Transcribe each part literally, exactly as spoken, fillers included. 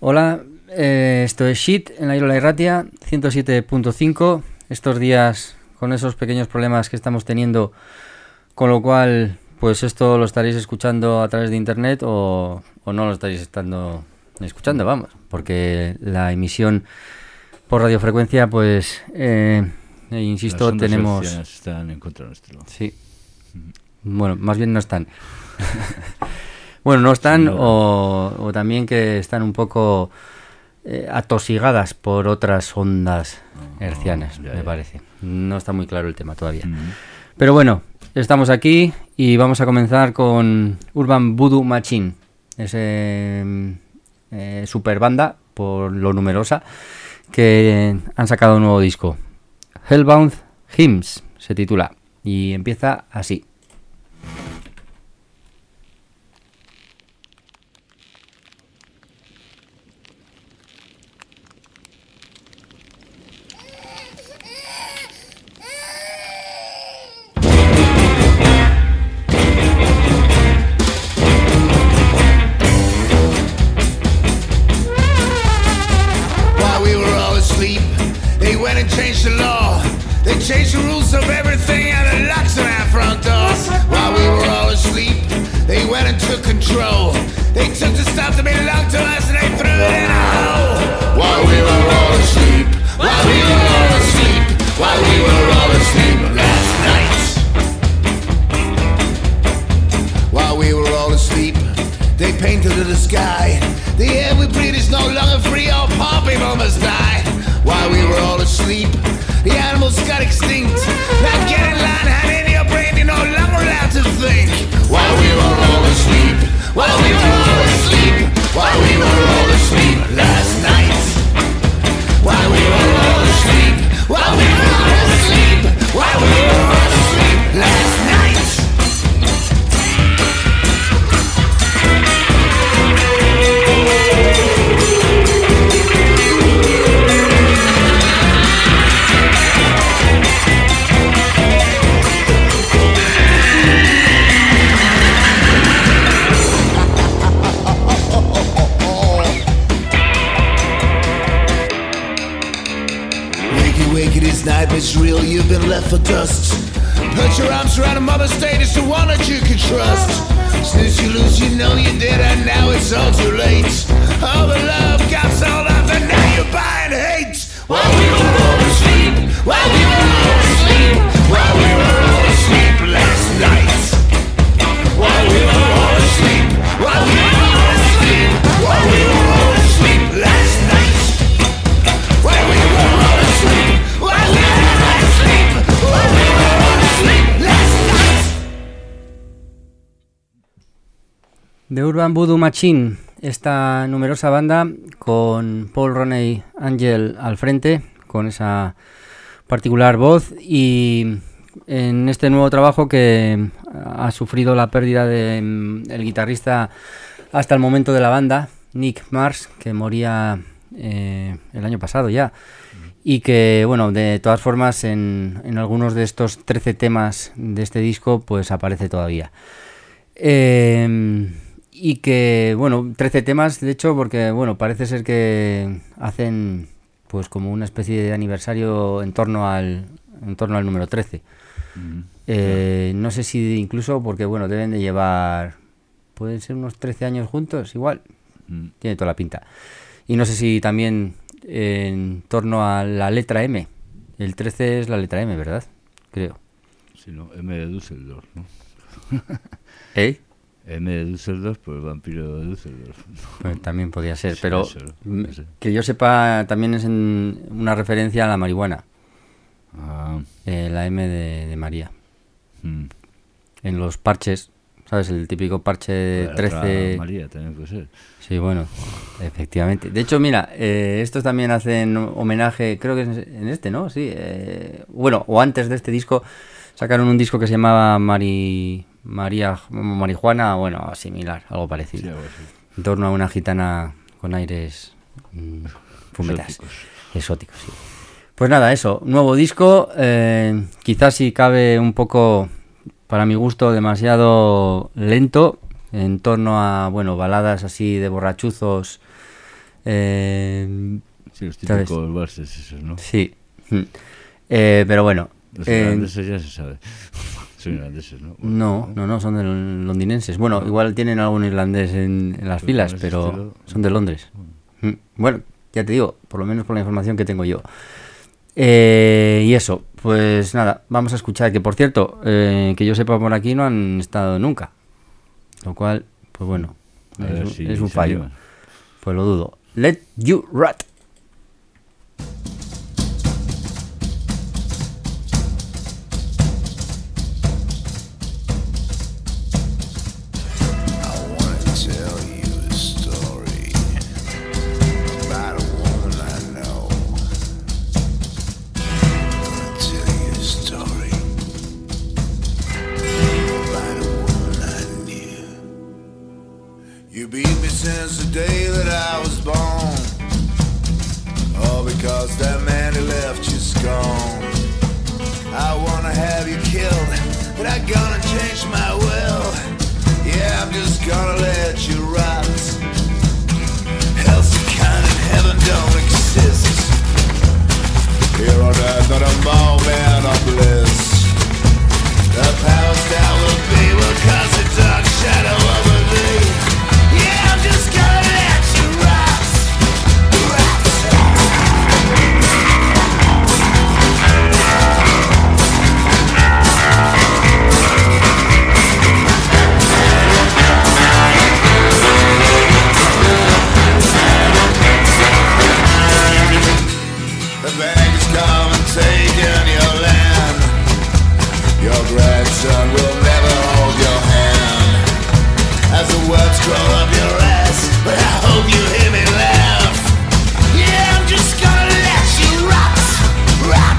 Hola, eh, esto es Shit en la Irola Irratia ciento siete punto cinco. Estos días con esos pequeños problemas que estamos teniendo, con lo cual pues esto lo estaréis escuchando a través de internet o, o no lo estaréis estando escuchando, vamos, porque la emisión por radiofrecuencia pues eh, eh, insisto, Las ondas tenemos hercianas están en contra nuestro. Sí. Bueno, más bien no están. Bueno, no están, sí, o, o también que están un poco eh, atosigadas por otras ondas oh, hercianas, ya, me ya. parece. No está muy claro el tema todavía. Mm-hmm. Pero bueno, estamos aquí y vamos a comenzar con Urban Voodoo Machine. Ese eh, super banda, por lo numerosa, que han sacado un nuevo disco. Hellbound Hymns se titula y empieza así. Changed the law, they changed the rules of everything and the locks on our front doors. While we were all asleep, they went and took control. They took the stuff that belonged to us and they threw it in a hole. While we were all asleep, while we were all asleep, while we were all asleep last night. While we were all asleep, they painted to the sky. The air we breathe is no longer free, all poor people must die. While we were all asleep, the animals got extinct. Now get in line, hand in your brain, you're no longer allowed to think. While we were all asleep, while we were all asleep, while we were all asleep last night. While we were all asleep, while we were all asleep, while we were all asleep last night. Night is real, you've been left for dust. Put your arms around a mother state, it's the one that you can trust. Since you lose, you know you did, and now it's all too late. All the love got sold off, and now you're buying hate. While we were all asleep, while we were all asleep, while we were all asleep last night. While we were all asleep, while we were all asleep, while we were all asleep last night. While we were all asleep. The Urban Voodoo Machine, esta numerosa banda con Paul Roney Angel al frente, con esa particular voz, y en este nuevo trabajo que ha sufrido la pérdida del de, guitarrista hasta el momento de la banda, Nick Mars, que moría eh, el año pasado ya, y que, bueno, de todas formas en, en algunos de estos trece temas de este disco pues aparece todavía. Eh... Y que, bueno, trece temas, de hecho, porque, bueno, parece ser que hacen, pues, como una especie de aniversario en torno al en torno al número trece. Mm-hmm. Eh, yeah. No sé si incluso, porque, bueno, deben de llevar, pueden ser unos trece años juntos, igual. Mm. Tiene toda la pinta. Y no sé si también eh, en torno a la letra M. El trece es la letra M, ¿verdad? Creo. Sí, no, M de Düsseldorf, ¿no? ¿Eh? M de Düsseldorf, pues el vampiro de Düsseldorf. Pues también podría ser, sí, pero eso, no sé. Que yo sepa, también es en una referencia a la marihuana. Ah. Eh, la M de, de María. Hmm. En los parches, ¿sabes? El típico parche de trece... María también puede ser. Sí, bueno, efectivamente. De hecho, mira, eh, estos también hacen homenaje, creo que es en este, ¿no? Sí. Eh, bueno, o antes de este disco, sacaron un disco que se llamaba Mari... María Marijuana, bueno, similar, algo parecido. Sí, algo así. En torno a una gitana con aires mmm, fumetas, exóticos. exóticos, sí. Pues nada, eso, nuevo disco, eh, quizás si cabe un poco, para mi gusto, demasiado lento, en torno a, bueno, baladas así de borrachuzos Eh, Sí, los ¿sabes? típicos valses esos, ¿no? Sí. Eh, pero bueno. Los eh, irlandeses ya se sabe. Son irlandeses, ¿no? no, no, no, son de londinenses. Bueno, igual tienen algún irlandés en, en las Pero filas, con ese pero estilo, son de Londres. bueno. Mm, Bueno, ya te digo, por lo menos por la información que tengo yo. Eh, y eso, pues nada, vamos a escuchar, que por cierto, eh, que yo sepa por aquí no han estado nunca. Lo cual, pues bueno, A es, ver un- si es un se fallo. animan. Pues lo dudo. Let you rot. I wanna tell you a story about a woman I know. I wanna tell you a story about a woman I knew. You beat me since the day that I was born. All because that man who left you's gone. I wanna have you killed, but I'm gonna change my will. Yeah, I'm just gonna let you rot. Hell's a kind of heaven don't exist. Here on earth, not a moment of bliss. The powers that will be will cast a dark shadow over me. Yeah, I'm just gonna let you rot. Rot. The bankers come and taken your land. Your grandson will never hold your hand. As the words crawl up your ass, but I hope you hear me laugh. Yeah, I'm just gonna let you rot, rot.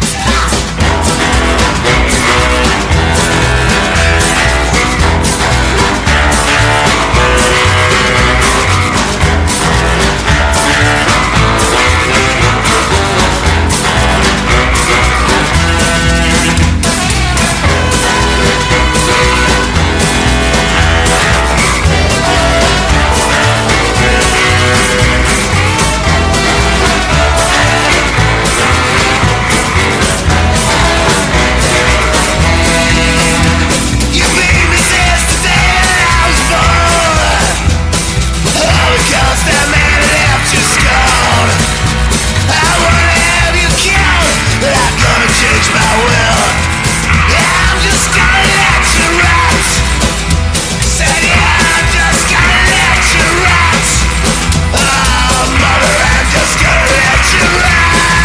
You beat me since the day that I was born. All because that man left you scorn. I wanna have you killed, but I'm gonna change my will. Yeah, I'm just gonna let you rot. Said yeah, I'm just gonna let you rot. Oh, mother, I'm just gonna let you rot.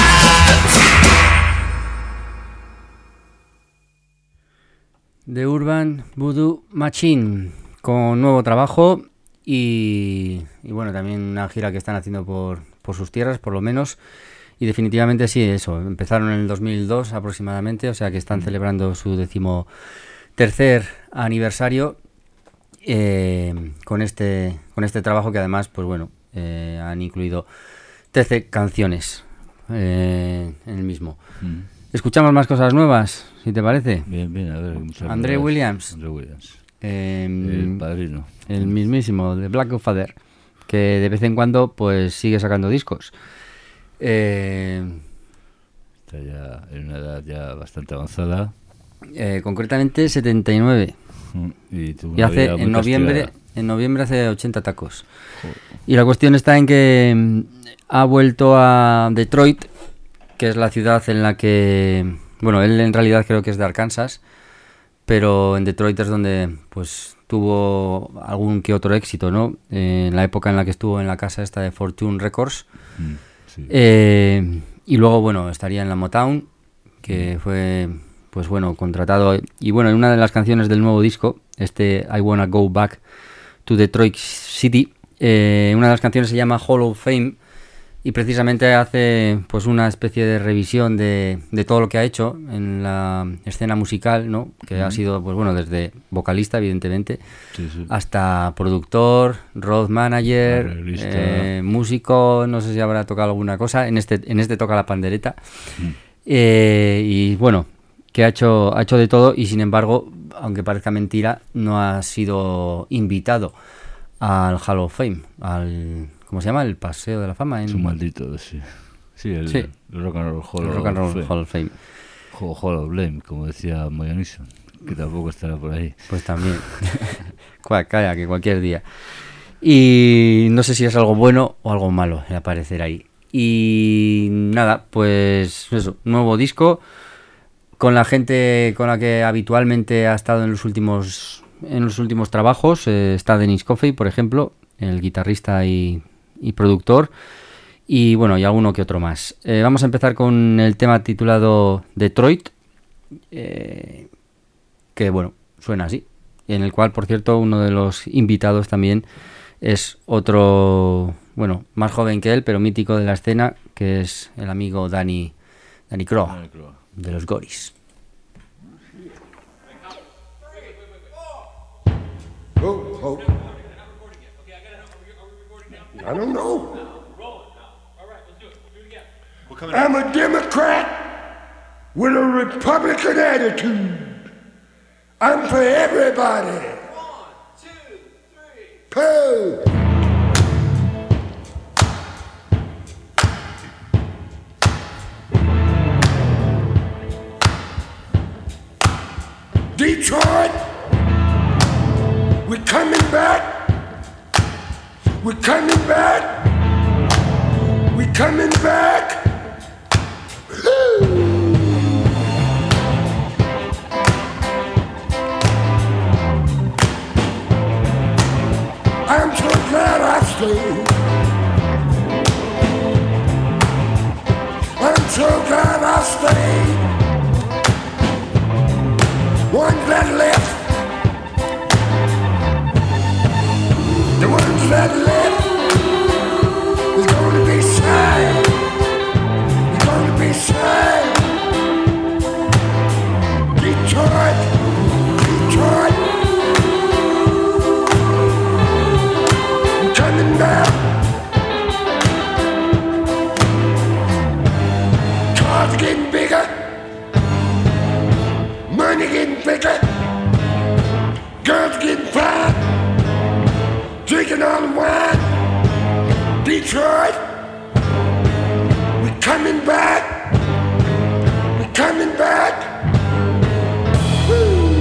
The Urban Voodoo Machine, con nuevo trabajo y, y bueno, también una gira que están haciendo por, por sus tierras, por lo menos. Y definitivamente sí, eso, empezaron en el dos mil dos aproximadamente, o sea que están celebrando su decimotercer aniversario eh, con este con este trabajo que además, pues bueno, eh, han incluido trece canciones eh, en el mismo. Mm. Escuchamos más cosas nuevas, si te parece. Bien, bien, a ver. muchas André novedades. Williams. André Williams. Eh, El padrino. el mismísimo de Black Godfather, que de vez en cuando pues sigue sacando discos. Eh, Está ya en una edad ya bastante avanzada. eh, concretamente setenta y nueve. Mm. Y, tuvo Y una hace vida muy en noviembre, castigada. en noviembre hace ochenta tacos. Y la cuestión está en que mm, ha vuelto a Detroit, que es la ciudad en la que, bueno, él en realidad creo que es de Arkansas, pero en Detroit es donde pues tuvo algún que otro éxito, ¿no? Eh, en la época en la que estuvo en la casa esta de Fortune Records. Mm, sí. Eh, y luego, bueno, estaría en la Motown, que fue, pues bueno, contratado. Y bueno, en una de las canciones del nuevo disco, este I Wanna Go Back to Detroit City, eh, una de las canciones se llama Hall of Fame y precisamente hace pues una especie de revisión de, de todo lo que ha hecho en la escena musical, ¿no? Que ha sido, pues bueno, desde vocalista, evidentemente, Sí, sí. hasta productor, road manager, Arreglista. eh, músico, no sé si habrá tocado alguna cosa, en este, en este toca la pandereta. Mm. Eh, y bueno, que ha hecho, ha hecho de todo y sin embargo, aunque parezca mentira, no ha sido invitado al Hall of Fame, al ¿cómo se llama? El Paseo de la Fama. En... Es un maldito, sí. Sí, el, Sí. el Rock and Roll Hall, el Rock and Roll of Hall of Fame. Fame. Hall of Blame, como decía Moya Nixon, que tampoco estará por ahí. Pues también. Calla, que cualquier día. Y no sé si es algo bueno o algo malo el aparecer ahí. Y nada, pues eso, nuevo disco con la gente con la que habitualmente ha estado en los últimos en los últimos trabajos. Eh, está Dennis Coffey, por ejemplo, el guitarrista y, y productor. Y bueno, y alguno que otro más. Eh, vamos a empezar con el tema titulado Detroit, eh, que bueno, suena así. En el cual, por cierto, uno de los invitados también es otro, bueno, más joven que él, pero mítico de la escena, que es el amigo Danny, Danny Crowe, de los Goris. Oh, oh. I don't know. I'm a Democrat with a Republican attitude. I'm for everybody. One, two, three. Pooh. Detroit, we're coming back. We're coming back. We're coming back. Woo. I'm so glad I stayed. I'm so glad I stayed. One that left, the ones that left is gonna be sad. It's gonna be sad. Detroit, Detroit, I'm coming back. Cars getting bigger. Money getting bigger, girls getting fine, drinking all the wine. Detroit, we're coming back, we're coming back. Woo.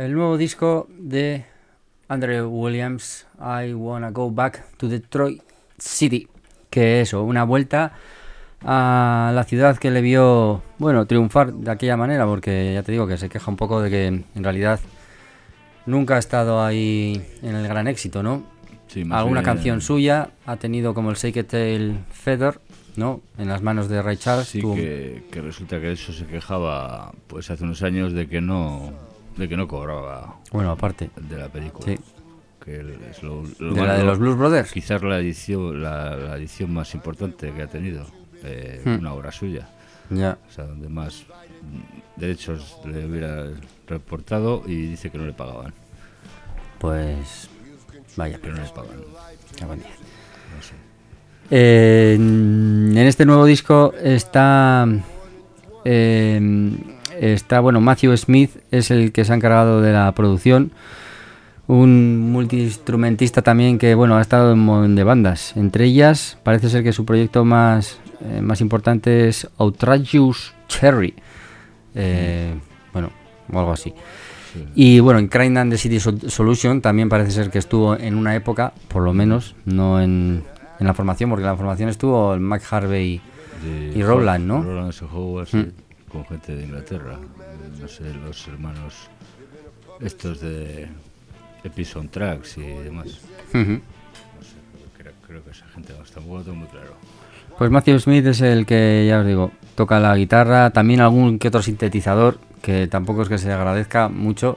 el nuevo disco de Andrew Williams, I Wanna Go Back to Detroit City, que eso, una vuelta a la ciudad que le vio, bueno, triunfar de aquella manera, porque ya te digo que se queja un poco de que en realidad nunca ha estado ahí en el gran éxito, ¿no? Sí, más Alguna bien, canción suya ha tenido como el Shake It Tail Feather, ¿no? En las manos de Ray Charles. Sí, tuvo... que, que resulta que eso se quejaba pues hace unos años de que no de que no cobraba. Bueno, aparte. De la película. Sí. Que es lo, lo de más, la de los Blues Brothers. Quizás la edición, la, la edición más importante que ha tenido. Eh, hmm. Una obra suya. Ya. O sea, donde más derechos le hubiera reportado y dice que no le pagaban. Pues... Vaya, pero no les pagan. No sé. Eh, en este nuevo disco está... Eh, está, bueno, Matthew Smith es el que se ha encargado de la producción. Un multiinstrumentista también que, bueno, ha estado en un montón de bandas. Entre ellas, parece ser que su proyecto más, eh, más importante es Outrageous Cherry. Eh, bueno, o algo así. Sí. Y bueno, en Crime and the City Solution también parece ser que estuvo en una época, por lo menos, no en, en la formación, porque en la formación estuvo el Mike Harvey de y Rowland, ¿no? Rowland Howard, sí, mm. con gente de Inglaterra, no sé, los hermanos estos de Episode Tracks y demás. Uh-huh. No sé, creo, creo que esa gente no está muy, muy claro. Pues Matthew Smith es el que, ya os digo, toca la guitarra, también algún que otro sintetizador, que tampoco es que se agradezca mucho,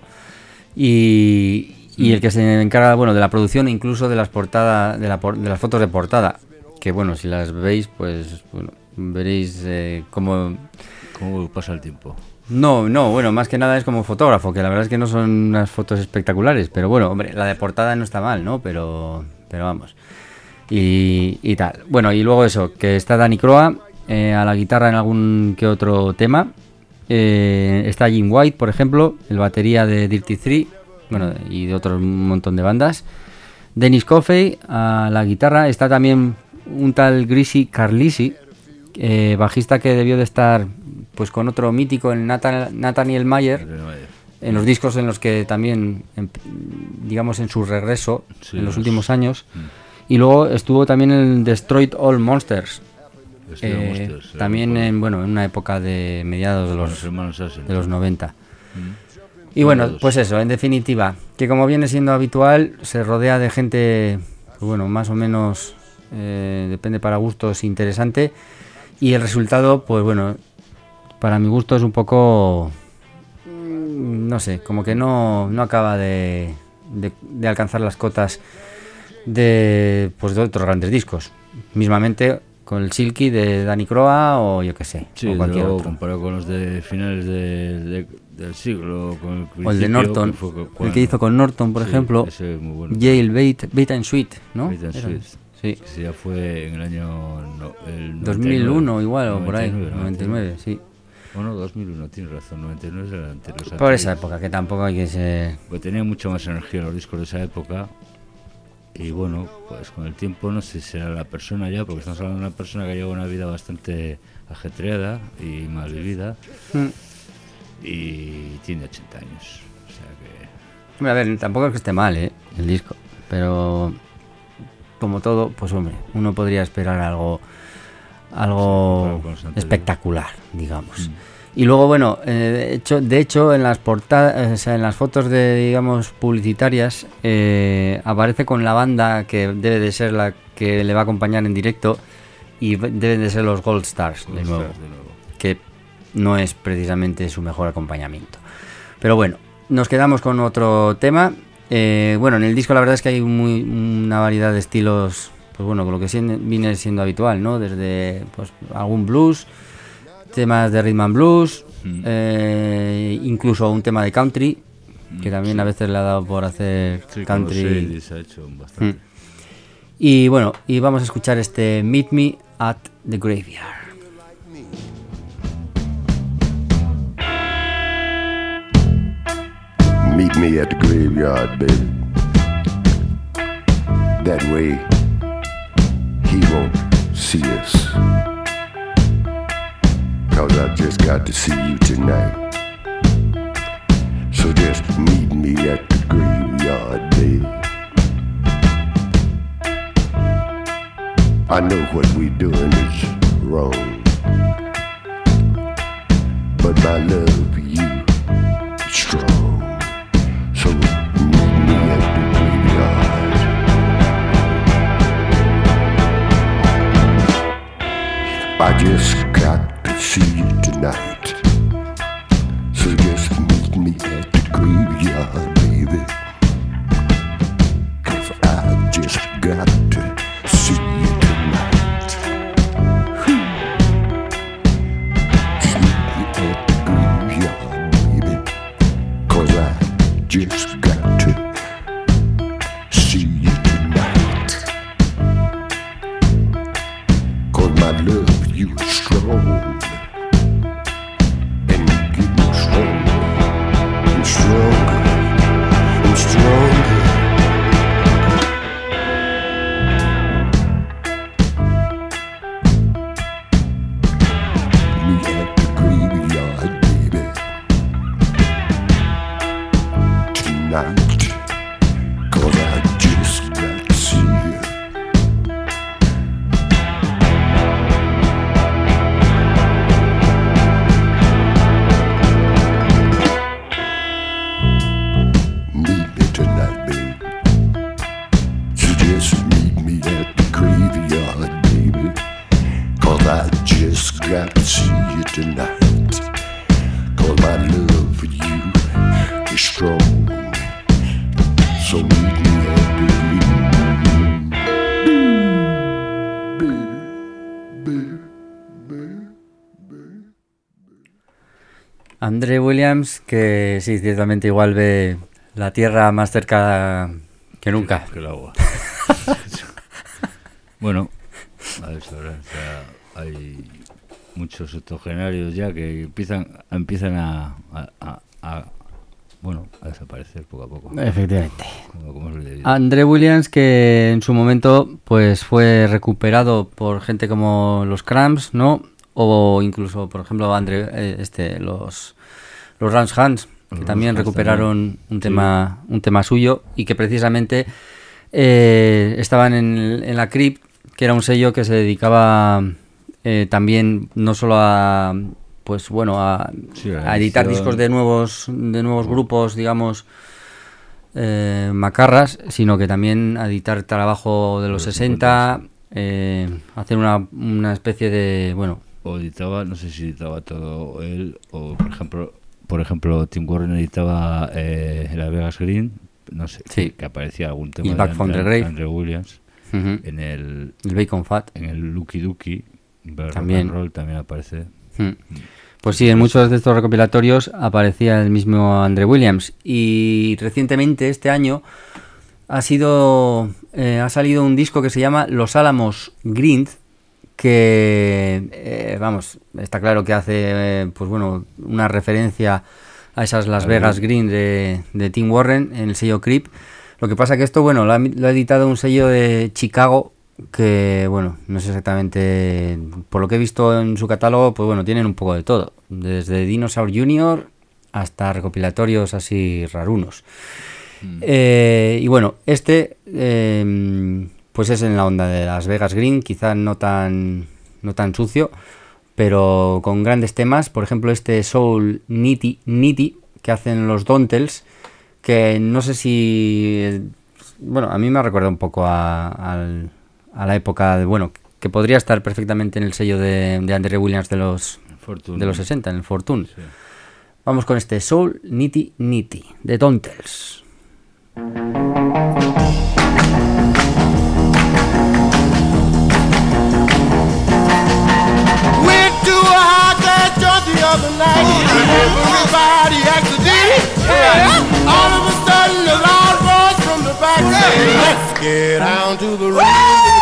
y, y el que se encarga, bueno, de la producción, incluso de las portadas, de, la, de las fotos de portada, que bueno, si las veis, pues bueno, veréis eh, cómo... ¿Cómo pasa el tiempo? No, no, bueno, más que nada es como fotógrafo, que la verdad es que no son unas fotos espectaculares, pero bueno, hombre, la de portada no está mal, ¿no? Pero, pero vamos, y, y tal. Bueno, y luego eso, que está Danny Croa eh, a la guitarra en algún que otro tema. Eh, está Jim White, por ejemplo, el batería de Dirty Three, bueno, y de otro montón de bandas. Dennis Coffey a la guitarra. Está también un tal Greasy Carlisi, eh, bajista que debió de estar pues con otro mítico, el Nathan, Nathaniel Mayer, en los discos en los que también, en, digamos, en su regreso, sí, en los últimos años. Mm. Y luego estuvo también en Destroyed All Monsters. Eh, Monsters, también en, bueno, en una época de mediados de los, los de los noventa. Mm. Y bueno, pues eso, en definitiva, que como viene siendo habitual, se rodea de gente, pues bueno, más o menos, eh, depende para gustos, interesante, y el resultado, pues bueno, para mi gusto es un poco, no sé, como que no, no acaba de, de, de alcanzar las cotas de, pues de otros grandes discos, mismamente con el Silky de Danny Croa o yo qué sé, sí, o cualquier otro. Comparado con los de finales de, de, del siglo, con el o el de Norton, que fue, el que hizo con Norton, por sí, ejemplo, bueno. Yale Bait, Bait and Sweet, ¿no? Bait and Sweet. Sí. Que ya fue en el año no, el dos mil uno igual o por ahí, noventa y nueve, sí. Bueno, dos mil uno, tienes razón, noventa y nueve es el anterior. Por anteriores. Esa época, que tampoco hay que ser... Pues tenía mucho más energía los discos de esa época. Y bueno, pues con el tiempo no sé si será la persona ya, porque estamos hablando de una persona que lleva una vida bastante ajetreada y mal vivida. Mm. Y tiene ochenta años. O sea que... Hombre, a ver, tampoco es que esté mal, ¿eh? El disco. Pero como todo, pues hombre, uno podría esperar algo... algo sí, espectacular, digamos. Mm. Y luego, bueno, eh, de hecho, de hecho en las portadas, o sea, en las fotos de, digamos, publicitarias, eh, aparece con la banda que debe de ser la que le va a acompañar en directo y deben de ser los Gold Stars, Gold de, nuevo, Stars de nuevo, que no es precisamente su mejor acompañamiento. Pero bueno, nos quedamos con otro tema. Eh, bueno, en el disco la verdad es que hay muy, una variedad de estilos, pues bueno, con lo que viene siendo habitual, ¿no? Desde pues algún blues, temas de rhythm and blues, mm. eh, incluso un tema de country, que también sí. a veces le ha dado por hacer sí, country. Se ha hecho bastante. Mm. Y bueno, y vamos a escuchar este Meet Me at the Graveyard. Meet me at the graveyard, baby. That way he won't see us. Cause I just got to see you tonight. So just meet me at the graveyard, baby. I know what we doing is wrong, but my love for you is strong. So meet me at the graveyard. I just got to see you tonight. So just meet me at the graveyard, baby. 'Cause I just got to see you tonight. Just meet me at the graveyard, baby. 'Cause I just got to see you tonight. 'Cause my love for you is strong. And getting stronger and stronger and stronger. Me at the graveyard, baby. Tonight. 'Cause I just got to see you. Meet me tonight, baby. So just meet me at the graveyard, baby. 'Cause I just got to see you tonight. 'Cause my love for you is strong. So meet me at the Andre Williams, que sí, ciertamente igual ve la tierra más cerca que nunca. Que el agua. Bueno, a ver, ahora, o sea, hay muchos octogenarios ya que empiezan empiezan a, a, a, a bueno, a desaparecer poco a poco. Efectivamente. Como, como es debido. Andre Williams, que en su momento pues fue recuperado por gente como los Cramps, ¿no? O incluso, por ejemplo, Andre, eh, este, los los Rams Hands, que Los también Rams recuperaron también. un tema un tema suyo y que precisamente eh, estaban en, en la Crypt, que era un sello que se dedicaba eh, también no solo a pues bueno a, Sí, la a editar edición. discos de nuevos de nuevos grupos, digamos, eh, macarras, sino que también a editar trabajo de los De los sesenta, eh, hacer una, una especie de, bueno, O editaba, no sé si editaba todo él, o por ejemplo, por ejemplo Tim Warren editaba eh, la Vegas Green, no sé, Sí. que aparecía algún tema Y de Back from the Andre, Grave. Andre Williams ujú, en el el Bacon Fat. en el Lucky Ducky, Rock También. and Roll también aparece. Mm. Pues sí, en muchos de estos recopilatorios aparecía el mismo Andre Williams. Y recientemente, este año, ha sido eh, ha salido un disco que se llama Los Álamos Grind, que eh, vamos, está claro que hace eh, pues bueno, una referencia a esas Las Vegas Green de, de Tim Warren en el sello Creep. Lo que pasa que esto, bueno, lo ha, lo ha editado un sello de Chicago que, bueno, no sé exactamente, por lo que he visto en su catálogo, pues bueno, tienen un poco de todo, desde Dinosaur junior hasta recopilatorios así rarunos. Mm. Eh, y bueno, este eh, pues es en la onda de Las Vegas Green, quizá no tan, no tan sucio, pero con grandes temas. Por ejemplo, este Soul Nitty Nitty que hacen los Dontels, que no sé si, bueno, a mí me ha recordado un poco a, a, a la época de, bueno, que podría estar perfectamente en el sello de, de Andre Williams de los Fortune. de los sesenta, en el Fortune. Sí. Vamos con este Soul Nitty Nitty de Dontels. Other night, everybody accident. Yeah. All of a sudden, the loud voice from the back said, "Let's get down to the road,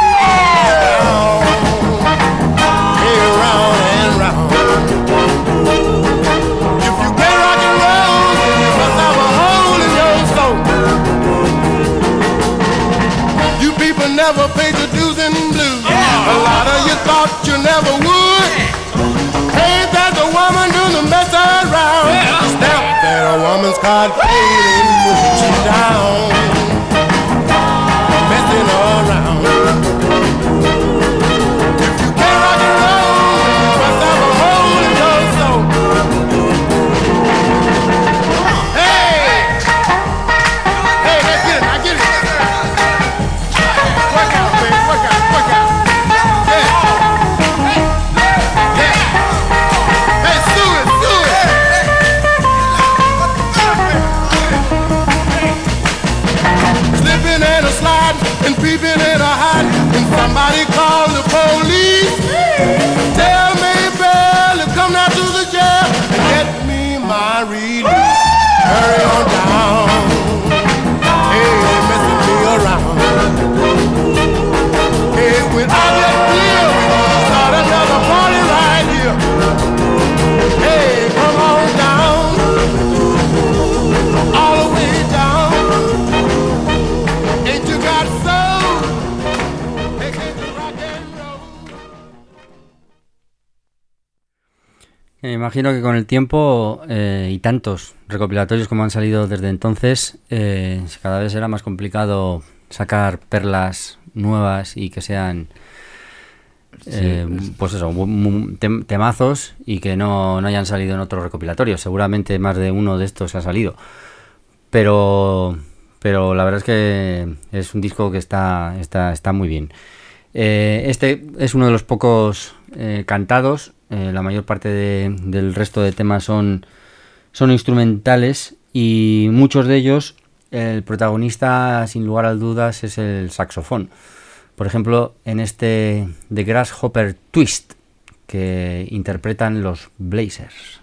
hey, round and round. If you play rock and roll, you must have a hole in your soul. You people never paid your dues and blues. A lot of you thought you never would. Ain't that the woman do the mess around? Yeah. Step that a woman Florence card fading, she's down, messing around. If you can't rock and roll, you must have a hole in your soul. Hey, hey, let's get it, I get it. Work out, baby, work out, work out. Yeah, yeah. Hey, sue it, sue it. Slipping and a sliding and peeping and a hiding. And somebody call the police. Tell me, Belle, come down to the jail and get me my release. Hurry on down. Hey, they messing me around. Hey, when I get clear, we gonna start another party right here. Hey, come on down, all the way down. Ain't you got soul? Hey, can't you rock and roll? Me imagino que con el tiempo eh, y tantos recopilatorios como han salido desde entonces, eh, cada vez será más complicado sacar perlas nuevas y que sean eh, Sí, pues eso, mu- mu- tem- temazos y que no, no hayan salido en otros recopilatorios. Seguramente más de uno de estos ha salido, pero pero la verdad es que es un disco que está está, está muy bien. Eh, este es uno de los pocos eh, cantados. Eh, la mayor parte de- del resto de temas son, son instrumentales y muchos de ellos, el protagonista sin lugar a dudas es el saxofón. Por ejemplo, en este The Grasshopper Twist que interpretan los Blazers.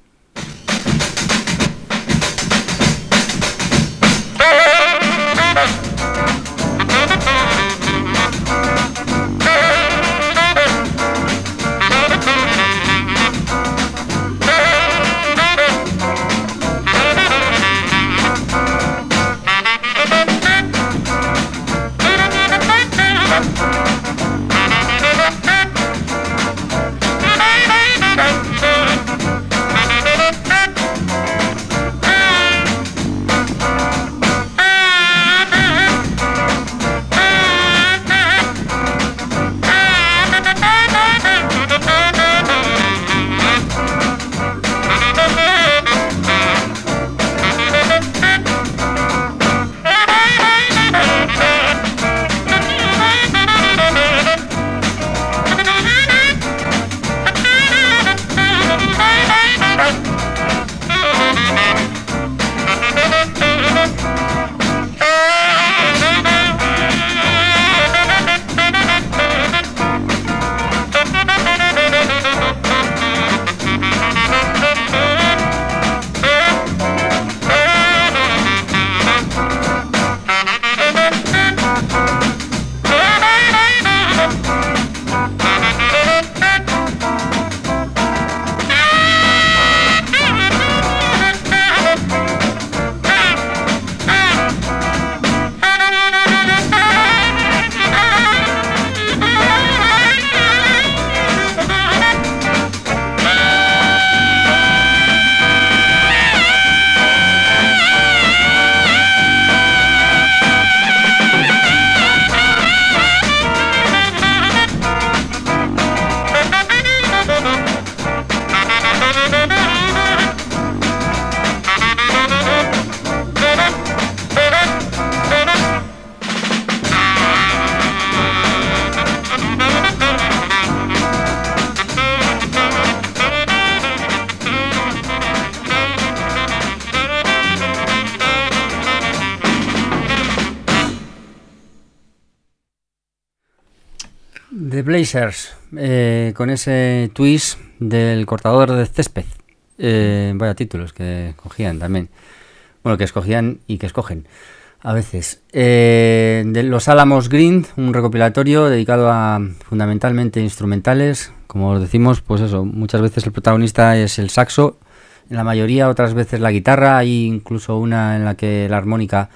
The Blazers, eh, con ese twist del cortador de césped. Eh, vaya títulos que cogían también. Bueno, que escogían y que escogen a veces. Eh, de Los Álamos Green, un recopilatorio dedicado a fundamentalmente instrumentales. Como os decimos, pues eso, muchas veces el protagonista es el saxo, en la mayoría, otras veces la guitarra. Hay incluso una en la que la armónica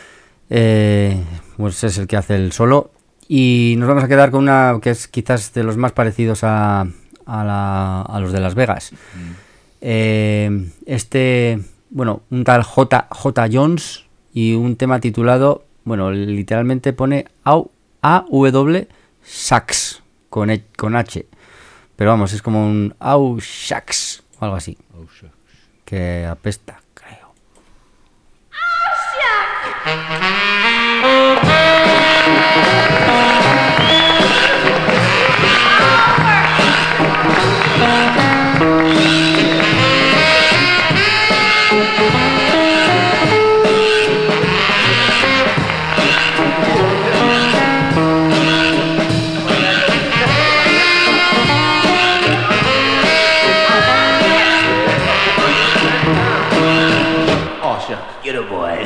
eh, pues es el que hace el solo. Y nos vamos a quedar con una que es quizás de los más parecidos a, a, la, a los de Las Vegas. Mm. Eh, este bueno, un tal J J Jones y un tema titulado, bueno, literalmente pone A W Sax con, e, con H, pero vamos, es como un Au Shax o algo así, que apesta, creo. Get a boy.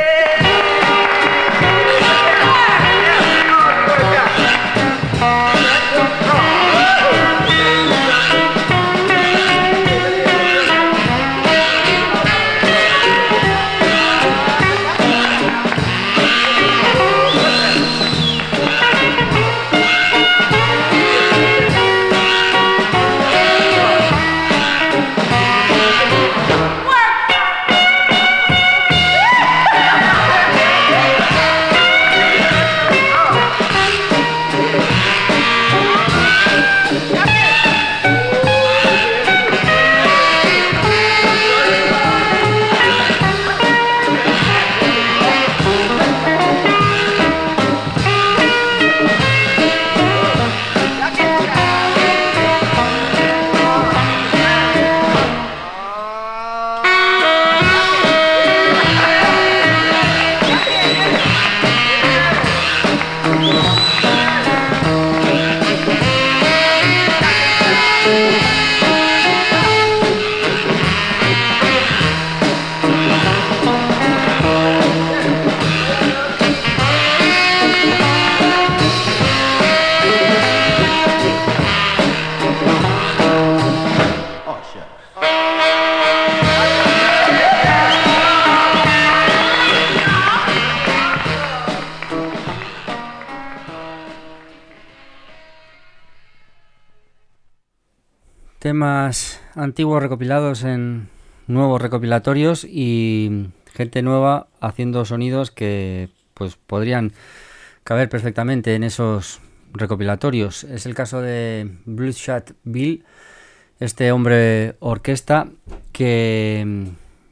Temas antiguos recopilados en nuevos recopilatorios y gente nueva haciendo sonidos que pues podrían caber perfectamente en esos recopilatorios. Es el caso de Bloodshot Bill, este hombre orquesta que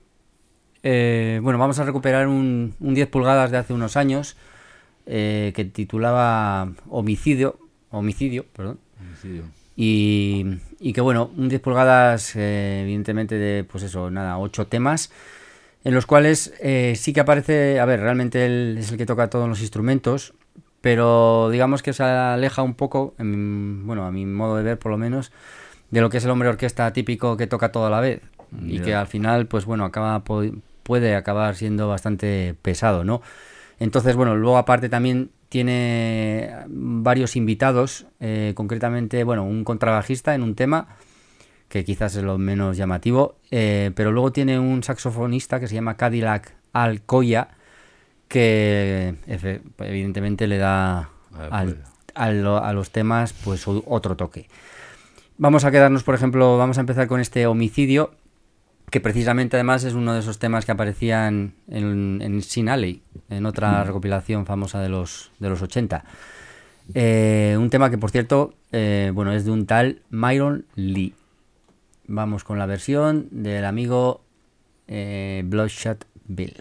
eh, bueno, vamos a recuperar un, un diez pulgadas de hace unos años eh, que titulaba Homicidio, Homicidio, perdón. Homicidio. Y, y que bueno, un diez pulgadas eh, evidentemente de pues eso, nada, ocho temas en los cuales eh, sí que aparece, a ver, realmente él es el que toca todos los instrumentos, pero digamos que se aleja un poco, en, bueno, a mi modo de ver por lo menos, de lo que es el hombre orquesta típico que toca todo a la vez. Yeah. Y que al final, pues bueno, acaba puede acabar siendo bastante pesado, ¿no? Entonces, bueno, luego aparte también tiene varios invitados, eh, concretamente, bueno, un contrabajista en un tema, que quizás es lo menos llamativo, eh, pero luego tiene un saxofonista que se llama Cadillac Alcoya, que evidentemente le da al, al, a los temas pues otro toque. Vamos a quedarnos, por ejemplo, vamos a empezar con este Homicidio, que precisamente además es uno de esos temas que aparecían en, en Sin Alley, en otra recopilación famosa de los de los ochenta. Eh, un tema que, por cierto, eh, bueno, es de un tal Myron Lee. Vamos con la versión del amigo eh, Bloodshot Bill.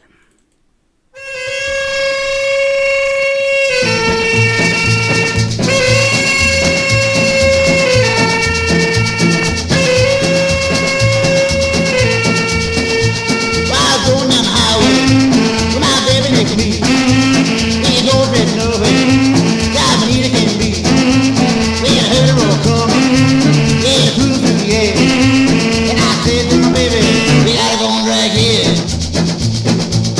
And I said to my baby, we gotta go and drag here.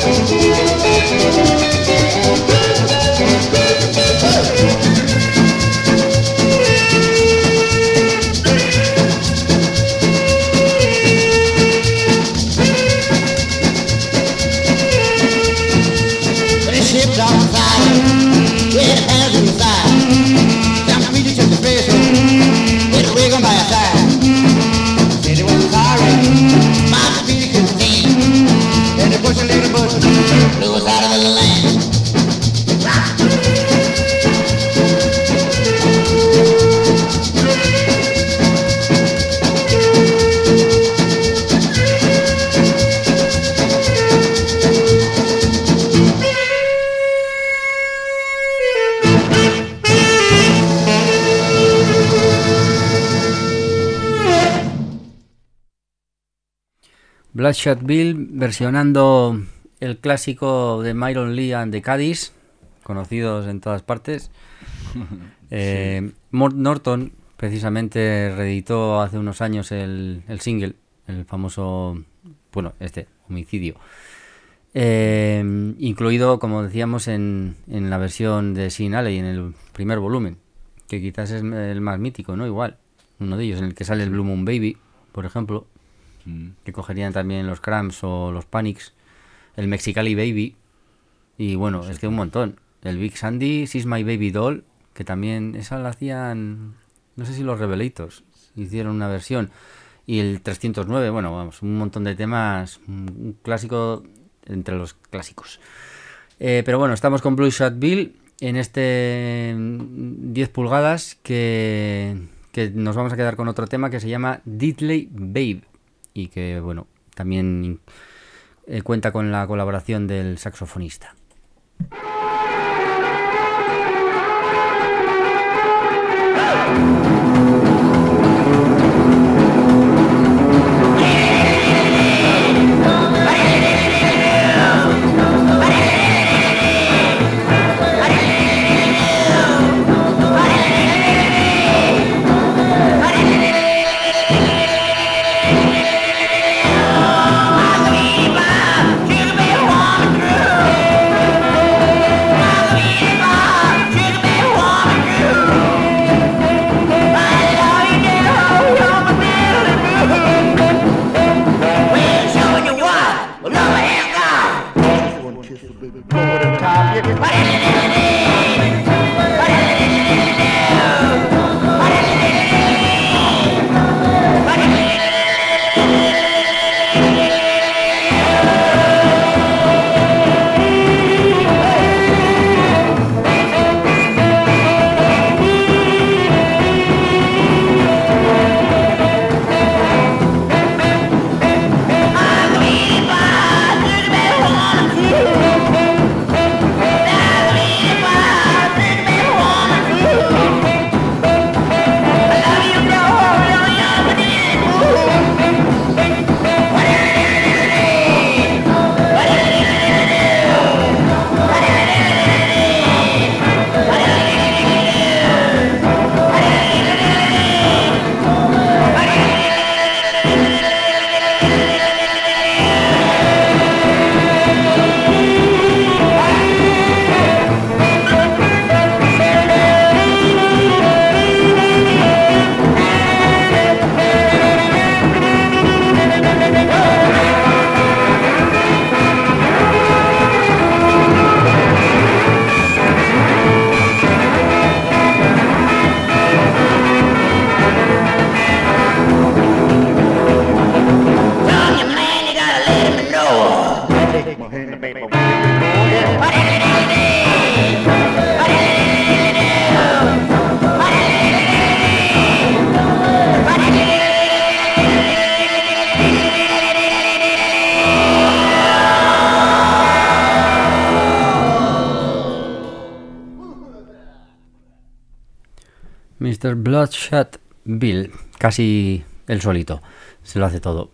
Bloodshot Bill versionando el clásico de Myron Lee and the Caddies, conocidos en todas partes. eh, sí. Mort Norton precisamente reeditó hace unos años el, el single, el famoso, bueno, este, Homicidio, eh, incluido, como decíamos, en, en la versión de Sin Alley, en el primer volumen, que quizás es el más mítico, ¿no? Igual, uno de ellos, en el que sale el Blue Moon Baby, por ejemplo, que cogerían también los Cramps o los Panics, el Mexicali Baby, y bueno, es que un montón. El Big Sandy, She's My Baby Doll, que también esa la hacían, no sé si los Revelators hicieron una versión, y el trescientos nueve, bueno, vamos, un montón de temas, un clásico entre los clásicos. Eh, pero bueno, estamos con Bloodshot Bill en este diez pulgadas que, que nos vamos a quedar con otro tema que se llama Diddley Babe, y que, bueno, también eh, cuenta con la colaboración del saxofonista. mister Bloodshot Bill, casi él solito, se lo hace todo.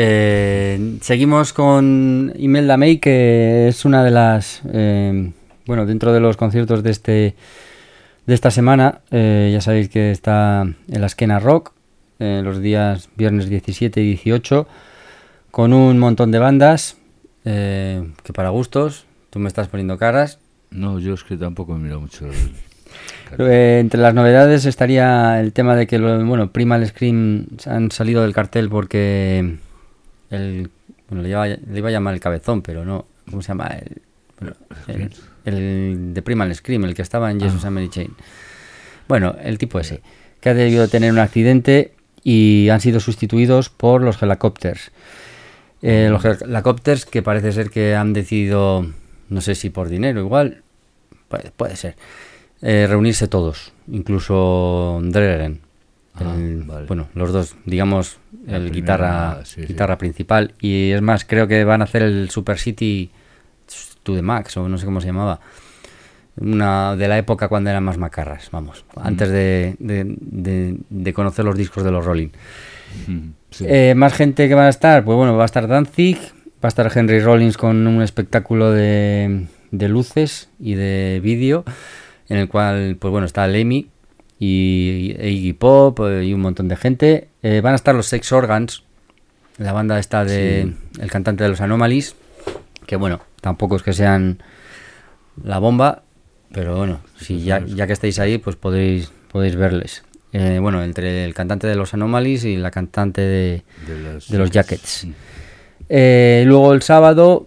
Eh, seguimos con Imelda May, que es una de las, eh, bueno, dentro de los conciertos de este de esta semana, eh, ya sabéis que está en la Esquena Rock, eh, los días viernes diecisiete y dieciocho, con un montón de bandas, eh, que para gustos, tú me estás poniendo caras. No, yo es que tampoco me miro mucho. El... Eh, entre las novedades estaría el tema de que, lo, bueno, Primal Scream han salido del cartel porque el, bueno, le iba, le iba a llamar el cabezón, pero no, ¿cómo se llama? El, bueno, el, el de Primal Scream, el que estaba en Jesus ah. and Mary Chain. Bueno, el tipo ese, que ha debido tener un accidente y han sido sustituidos por los Helicopters. Eh, los Helicopters que parece ser que han decidido, no sé si por dinero igual, puede, puede ser, eh, reunirse todos, incluso Dregen, ah, vale. Bueno, los dos, digamos, la el primera, guitarra, sí, guitarra sí. principal, y es más, creo que van a hacer el Super City to the Max, o no sé cómo se llamaba, una de la época cuando eran más macarras, vamos, mm. antes de, de, de, de conocer los discos de los Rolling. Mm, sí. eh, más gente que va a estar, pues bueno, va a estar Danzig, va a estar Henry Rollins con un espectáculo de, de luces y de vídeo, en el cual, pues bueno, está Lemmy y, y Iggy Pop y un montón de gente. Eh, van a estar los Sex Organs, la banda esta de sí. el cantante de los Anomalies, que bueno, tampoco es que sean la bomba, pero bueno, si ya, ya que estáis ahí, pues podéis, podéis verles. Eh, bueno, entre el cantante de los Anomalies y la cantante de, de, las, de los Jackets. Eh, luego el sábado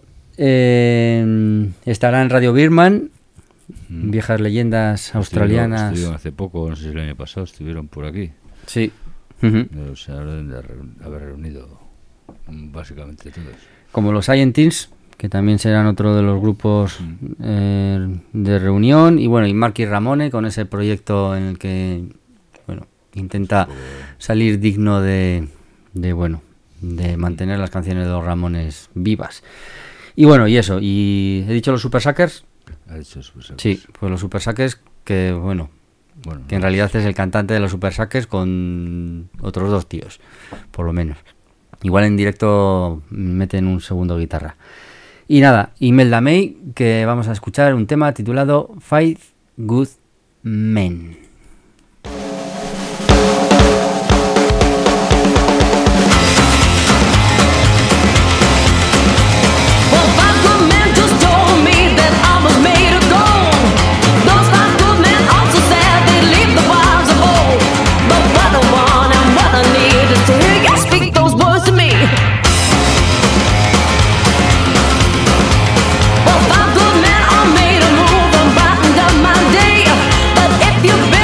eh, estará en Radio Birman, mm. viejas leyendas australianas. Estuvieron, estuvieron hace poco, no sé si el año pasado, estuvieron por aquí. Sí. Uh-huh. O sea, deben de haber reunido básicamente todos. Como los Scientins, que también serán otro de los grupos eh, de reunión, y bueno, y Marky Ramone con ese proyecto en el que bueno, intenta salir digno de, de bueno, de mantener las canciones de los Ramones vivas. Y bueno, y eso, y he dicho los Super Suckers. Ha dicho Super Suckers. Sí, pues los Super Suckers que bueno, bueno que en no. realidad es el cantante de los Super Suckers con otros dos tíos, por lo menos. Igual en directo meten un segundo guitarra. Y nada, Imelda May, que vamos a escuchar un tema titulado Five Good Men. You've been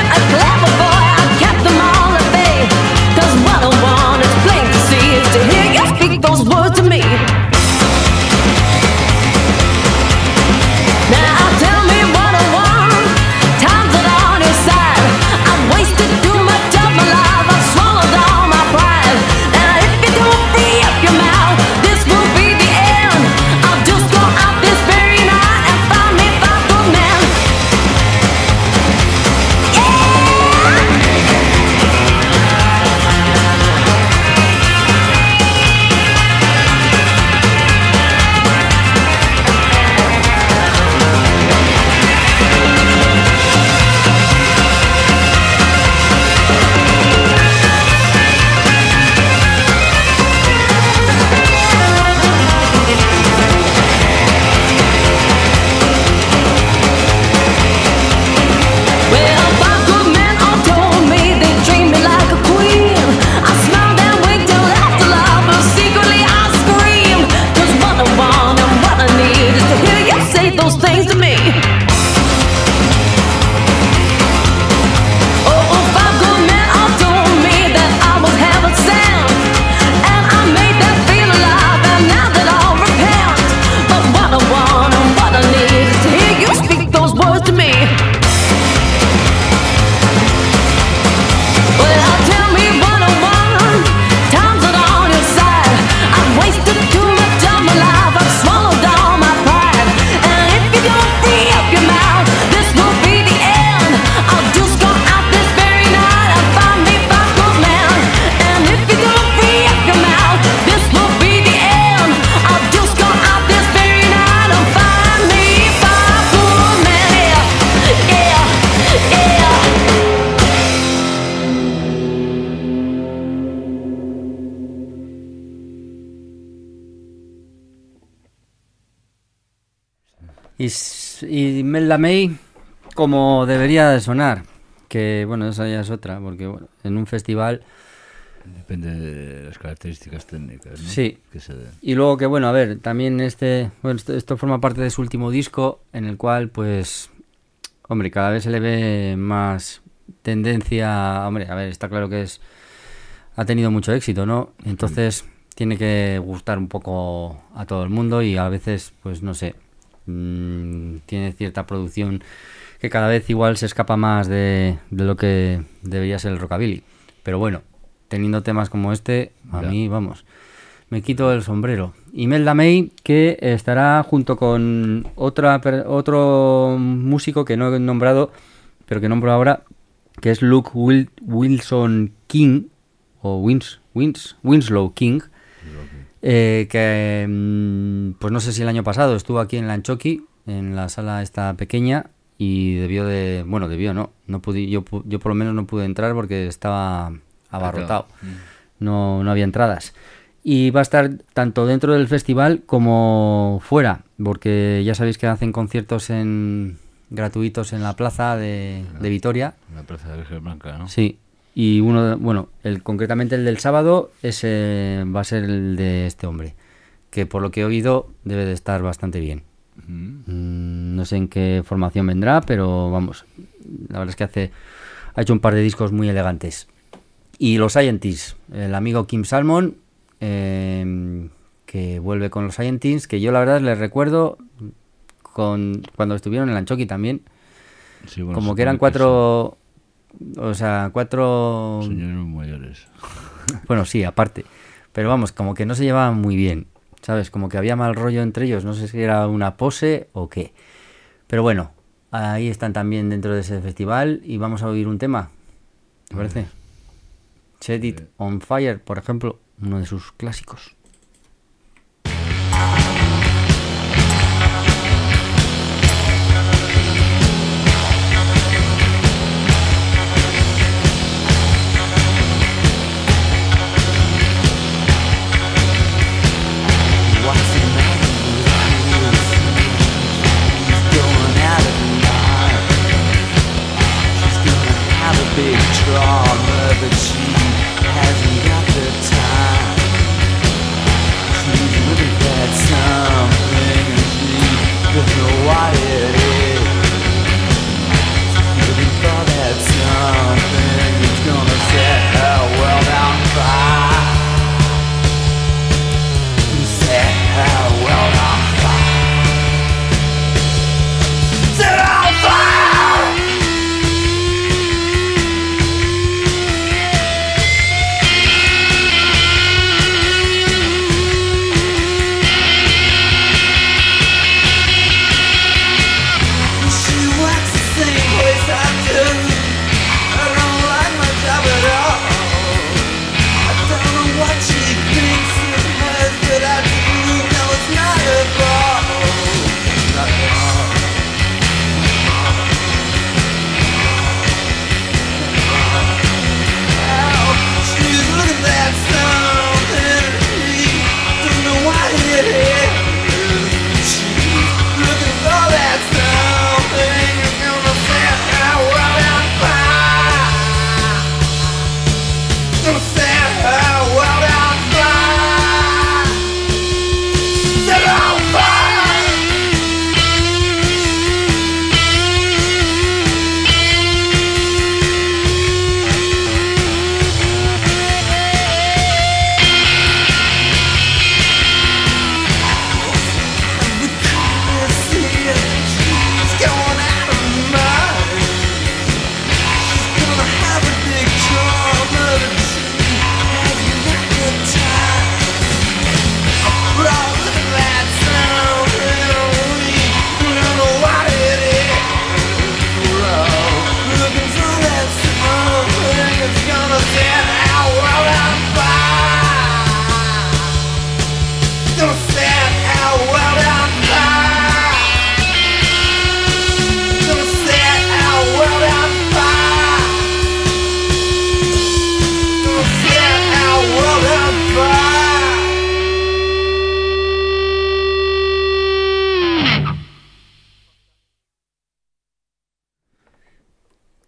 Y, y Imelda May, como debería de sonar, que bueno, esa ya es otra, porque bueno, en un festival... Depende de las características técnicas, ¿no? Sí. Que se den. Y luego que bueno, a ver, también este, bueno, esto, esto forma parte de su último disco, en el cual pues, hombre, cada vez se le ve más tendencia, hombre, a ver, está claro que es, ha tenido mucho éxito, ¿no? Entonces tiene que gustar un poco a todo el mundo y a veces, pues no sé, mmm, tiene cierta producción que cada vez igual se escapa más de, de lo que debería ser el rockabilly. Pero bueno, teniendo temas como este, a ya. mí, vamos, me quito el sombrero. Imelda May, que estará junto con otra otro músico que no he nombrado, pero que nombro ahora, que es Luke Wil Wilson King, o Wins, Wins, Winslow King, eh, que pues no sé si el año pasado estuvo aquí en Lanchoki, en la sala esta pequeña, y debió de, bueno, debió, no, no pude, yo, yo por lo menos no pude entrar porque estaba abarrotado, no, no había entradas. Y va a estar tanto dentro del festival como fuera, porque ya sabéis que hacen conciertos en gratuitos en la plaza de, de Vitoria. En la plaza de Virgen Blanca, ¿no? Sí, y uno, bueno, el concretamente el del sábado ese va a ser el de este hombre, que por lo que he oído debe de estar bastante bien. Uh-huh. mm, no sé en qué formación vendrá, pero vamos, la verdad es que hace ha hecho un par de discos muy elegantes. Y los Scientists, el amigo Kim Salmon, eh, que vuelve con los Scientists, que yo la verdad les recuerdo con cuando estuvieron en Lanchoki también, sí, bueno, como que eran cuatro, que o sea, cuatro... señores mayores. Bueno, sí, aparte, pero vamos, como que no se llevaban muy bien, ¿sabes? Como que había mal rollo entre ellos, no sé si era una pose o qué. Pero bueno, ahí están también dentro de ese festival y vamos a oír un tema, ¿te parece? Set It On Fire, por ejemplo, uno de sus clásicos. But she hasn't got the time.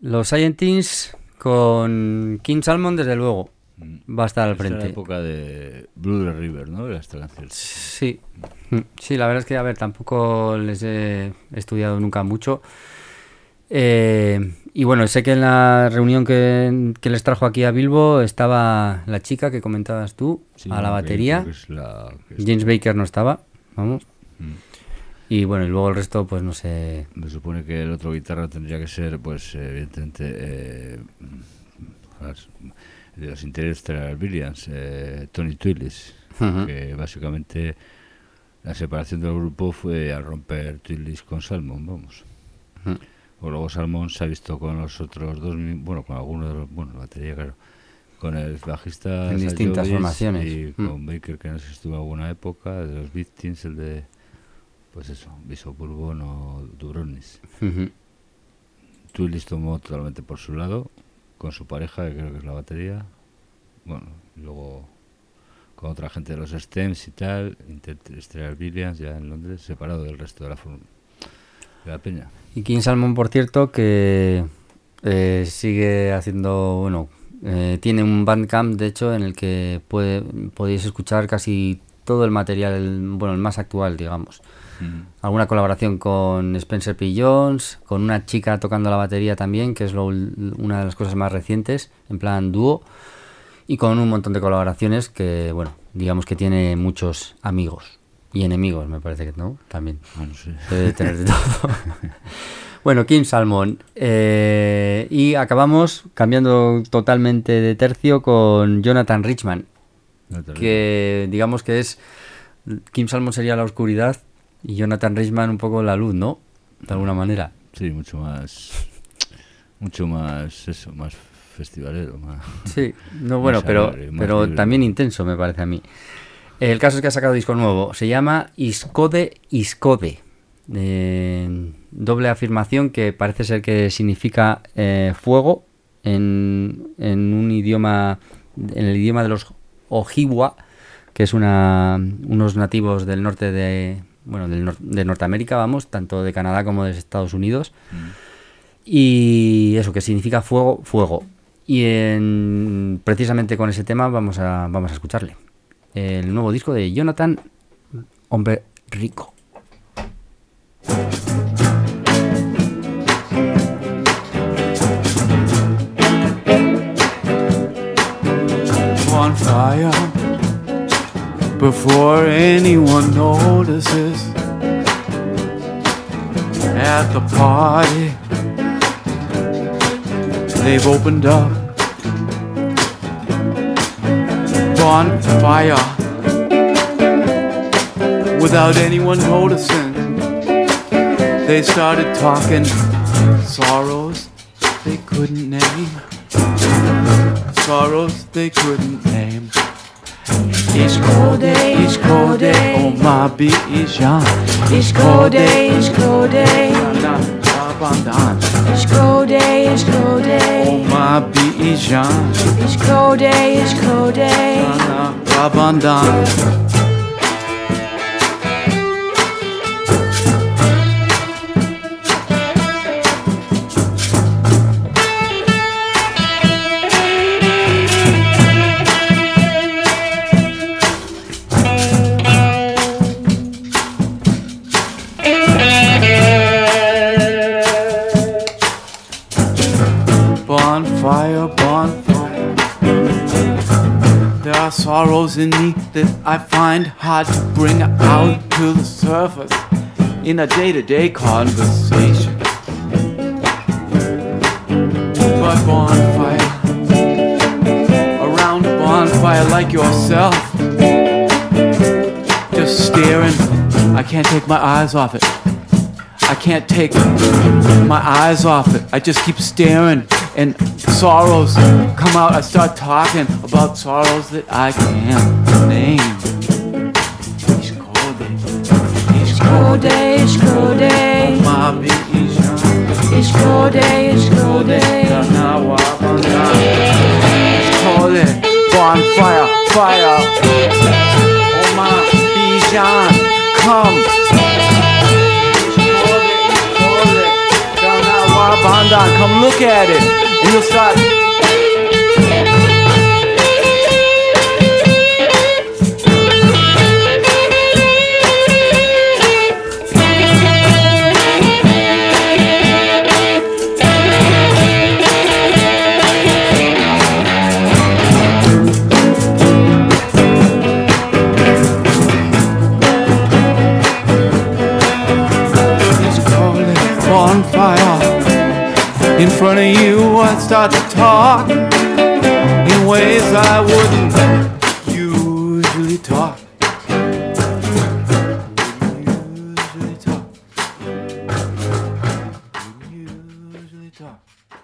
Los Scientins con King Salmon, desde luego, va a estar al frente. Es la época de Blue River, ¿no? De esta canción. Sí, sí, la verdad es que, a ver, tampoco les he estudiado nunca mucho. Eh, y bueno, sé que en la reunión que, que les trajo aquí a Bilbo estaba la chica que comentabas tú, sí, a la batería. Que es la, que es James Baker no estaba, vamos. Mm. Y bueno, y luego el resto, pues no sé. Me supone que el otro guitarra tendría que ser, pues, evidentemente, eh, de los interiores de Williams, eh, Tony Twillis, uh-huh. que básicamente la separación del grupo fue al romper Twillis con Salmon, vamos. Uh-huh. O luego Salmon se ha visto con los otros dos, bueno, con alguno de los, bueno, la batería, claro, con el bajista en distintas Jovis formaciones. Y uh-huh. con Baker, que no sé si estuvo en alguna época, de los Victims, el de, pues eso, Bishop Bourbon o Dubrovnis. Uh-huh. Twillis tomó totalmente por su lado, con su pareja, que creo que es la batería, bueno, y luego con otra gente de los Stems y tal, Interstellar Williams ya en Londres, separado del resto de la, de la peña. Y King Salmon, por cierto, que eh, sigue haciendo, bueno, eh, tiene un Bandcamp, de hecho, en el que puede, podéis escuchar casi todo el material, el, bueno, el más actual, digamos. Mm. Alguna colaboración con Spencer P. Jones, con una chica tocando la batería también, que es lo, una de las cosas más recientes, en plan dúo, y con un montón de colaboraciones que, bueno, digamos que tiene muchos amigos y enemigos, me parece que no, también. Bueno, sí. Debe tener de todo. Bueno, King Salmon. Eh, y acabamos cambiando totalmente de tercio con Jonathan Richman, no que digamos que es, King Salmon sería la oscuridad y Jonathan Richman un poco la luz, ¿no? De alguna manera. Sí, mucho más, mucho más, eso, más festivalero, más. Sí, no, bueno, pero, alegre, pero también intenso, me parece a mí. El caso es que ha sacado disco nuevo, se llama Iscode Iscode, eh, doble afirmación que parece ser que significa eh, fuego en, en un idioma, en el idioma de los Ojibwa, que es una, unos nativos del norte de, bueno, del nor- de Norteamérica, vamos, tanto de Canadá como de Estados Unidos, mm. y eso que significa fuego, fuego. Y en, precisamente con ese tema vamos a, vamos a escucharle. El nuevo disco de Jonathan, Hombre Rico. On fire before anyone notices at the party they've opened up bonfire without anyone noticing. They started talking sorrows they couldn't name, sorrows they couldn't name. Ishkode, Ishkode, oh my Bijan. Ishkode, Ishkode, Abandan. Ishkode, Ishkode, oh my Bijan. Ishkode, Ishkode, Abandan. Sorrows in me that I find hard to bring out to the surface in a day-to-day conversation. But bonfire, around a bonfire like yourself, just staring, I can't take my eyes off it. I can't take my eyes off it. I just keep staring and sorrows come out. I start talking about sorrows that I can't name. Ishkode, Ishkode, Ishkode, Mabi Isha, Ishkode, Ishkode, Ganawa Banda, Ishkode, bonfire, fire. Oh my Bijan, come. Ishkode, Ishkode, Ganawa Banda. on, come look at it, and you'll start. In front of you, I'd start to talk in ways I wouldn't usually talk. Usually talk. Usually talk.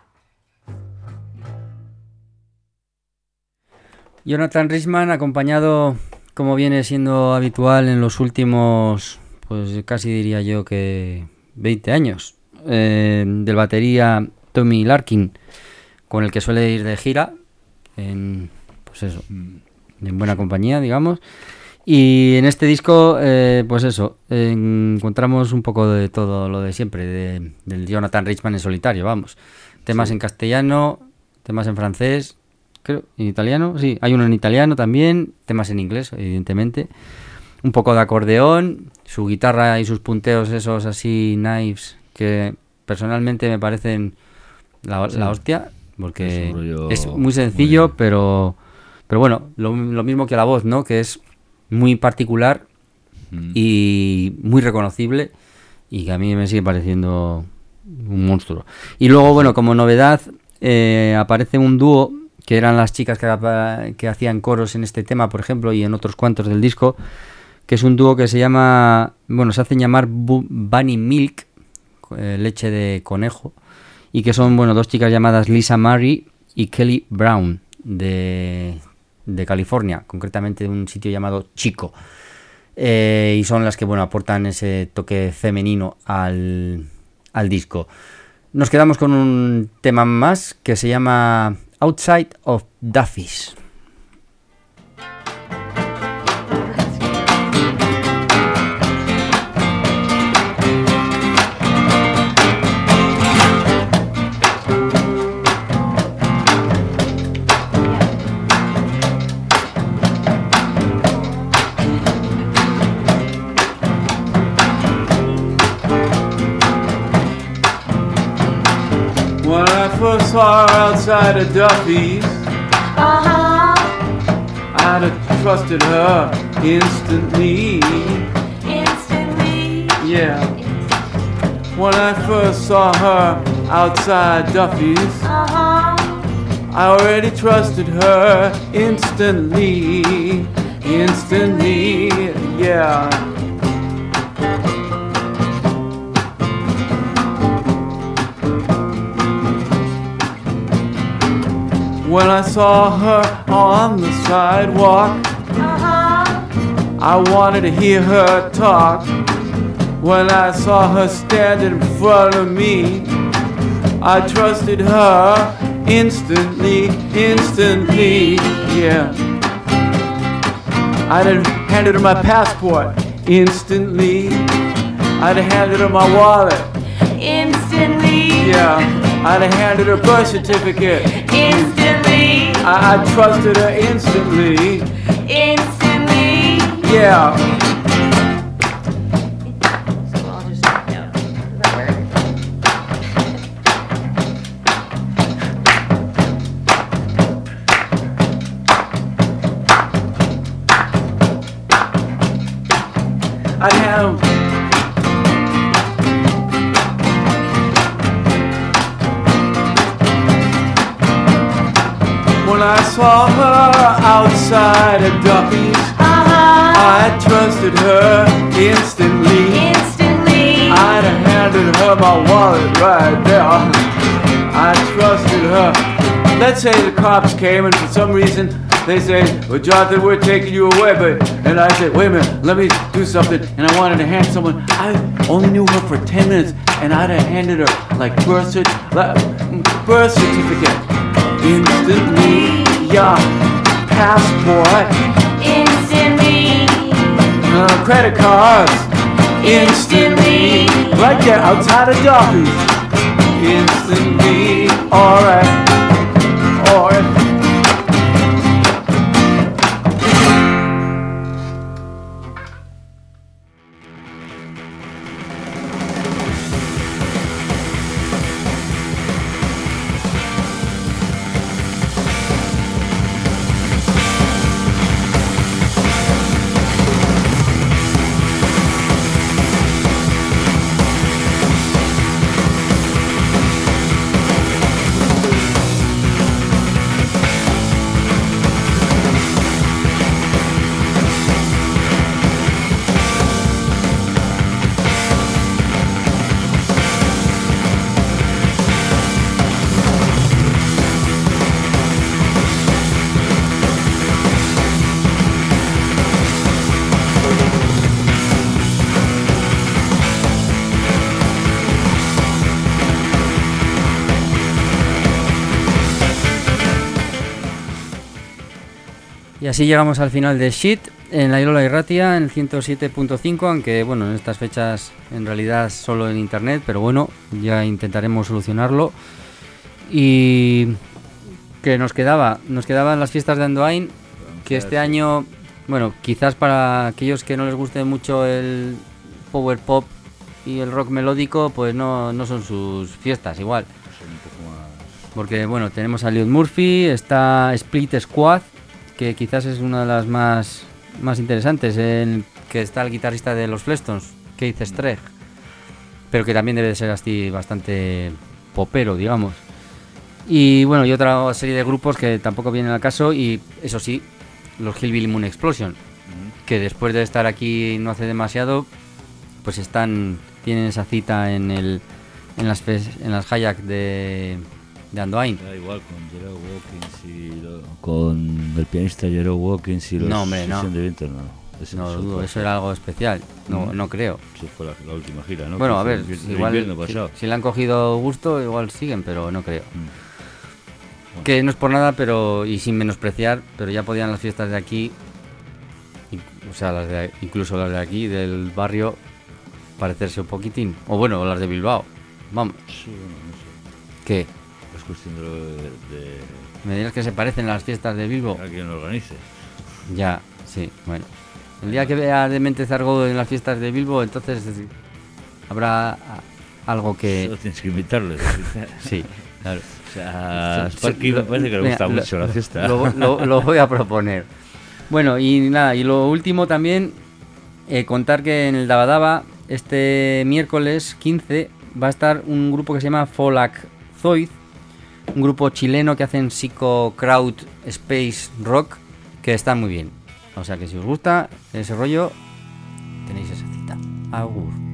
Jonathan Richman, acompañado, como viene siendo habitual en los últimos, pues casi diría yo que veinte años, eh, del batería Tommy Larkin, con el que suele ir de gira, en, pues eso, en buena compañía, digamos. Y en este disco, eh, pues eso, eh, encontramos un poco de todo lo de siempre, de, del Jonathan Richman en solitario, vamos. Temas sí. En castellano, temas en francés, creo, en italiano, sí, hay uno en italiano también, temas en inglés, evidentemente. Un poco de acordeón, su guitarra y sus punteos esos así, knives, que personalmente me parecen la, sí. la hostia, porque es, es muy sencillo, muy pero pero bueno, lo, lo mismo que la voz, ¿no? Que es muy particular mm. y muy reconocible, y que a mí me sigue pareciendo un monstruo. Y luego, bueno, como novedad, eh, aparece un dúo, que eran las chicas que, que hacían coros en este tema, por ejemplo, y en otros cuantos del disco, que es un dúo que se llama, bueno, se hacen llamar Bu- Bunny Milk, eh, leche de conejo, y que son, bueno, dos chicas llamadas Lisa Marie y Kelly Brown, de, de California, concretamente de un sitio llamado Chico, eh, y son las que, bueno, aportan ese toque femenino al, al disco. Nos quedamos con un tema más que se llama Outside of Duffy's. First saw her outside of Duffy's, uh-huh. I'd have trusted her instantly. Instantly. Yeah. When I first saw her outside Duffy's, uh-huh. I already trusted her instantly. Instantly, yeah. When I saw her on the sidewalk, uh-huh. I wanted to hear her talk. When I saw her standing in front of me, I trusted her instantly, instantly, yeah. I'd have handed her my passport instantly. I'd have handed her my wallet instantly. Yeah. I'd have handed her birth certificate instantly. I, I trusted her instantly. Instantly. Yeah. So I'll just, yeah. Does that work? I'd have When I saw her outside of Duffy's, uh-huh. I trusted her instantly. Instantly. I'd have handed her my wallet right there. I trusted her. Let's say the cops came and for some reason they say, well, Jonathan, we're taking you away, but, and I said, wait a minute, let me do something, and I wanted to hand someone, I only knew her for ten minutes, and I'd have handed her, like, birth, cert- birth certificate, instantly, yeah, passport, instantly, uh, credit cards, instantly, right there, outside of Duffy's, instantly. Alright, alright. Y así llegamos al final de Shit en la Ilola Irratia en el ciento siete punto cinco, aunque bueno, en estas fechas en realidad solo en internet, pero bueno, ya intentaremos solucionarlo. Y que nos quedaba, nos quedaban las fiestas de Andoain, que este año, bueno, quizás para aquellos que no les guste mucho el power pop y el rock melódico, pues no, no son sus fiestas igual. Son un poco más... Porque bueno, tenemos a Elliot Murphy, está Split Squad, que quizás es una de las más, más interesantes, en que está el guitarrista de los Flintstones, Keith Stregg, pero que también debe de ser así bastante popero, digamos. Y bueno, y otra serie de grupos que tampoco vienen al caso, y eso sí, los Hillbilly Moon Explosion, mm. que después de estar aquí no hace demasiado, pues están, tienen esa cita en el en las en las Hayak de de Andoain. Da igual con Jero Watkins y lo, con el pianista Jero Watkins y los no, hombre, no. de Viento, no. Eso no no lo dudo, eso era algo especial, no, mm. no creo. Eso fue la, la última gira, ¿no? Bueno, que a ver, el, igual el pasado. Si, si le han cogido gusto, igual siguen, pero no creo. Mm. Bueno. Que no es por nada, pero y sin menospreciar, pero ya podían las fiestas de aquí, o sea, las de, incluso las de aquí, del barrio, parecerse un poquitín. O bueno, las de Bilbao, vamos. Sí, bueno, no sé. ¿Qué? Es cuestión de, lo de, de... ¿Me dirás que se parecen las fiestas de Bilbao? A quien lo organice. Ya, sí, bueno. El día que vea de Mente Zargo en las fiestas de Bilbao, entonces habrá algo que... Solo tienes que invitarles. Sí, claro. O sea, a Sparky me parece que le gusta Mira, mucho lo, la fiesta. Lo, lo, lo voy a proponer. Bueno, y nada, y lo último también, eh, contar que en el Dabadaba, este miércoles quince, va a estar un grupo que se llama Folak Zoid, un grupo chileno que hacen Psycho Crowd Space Rock, que está muy bien. O sea que si os gusta ese rollo, tenéis esa cita. Agur.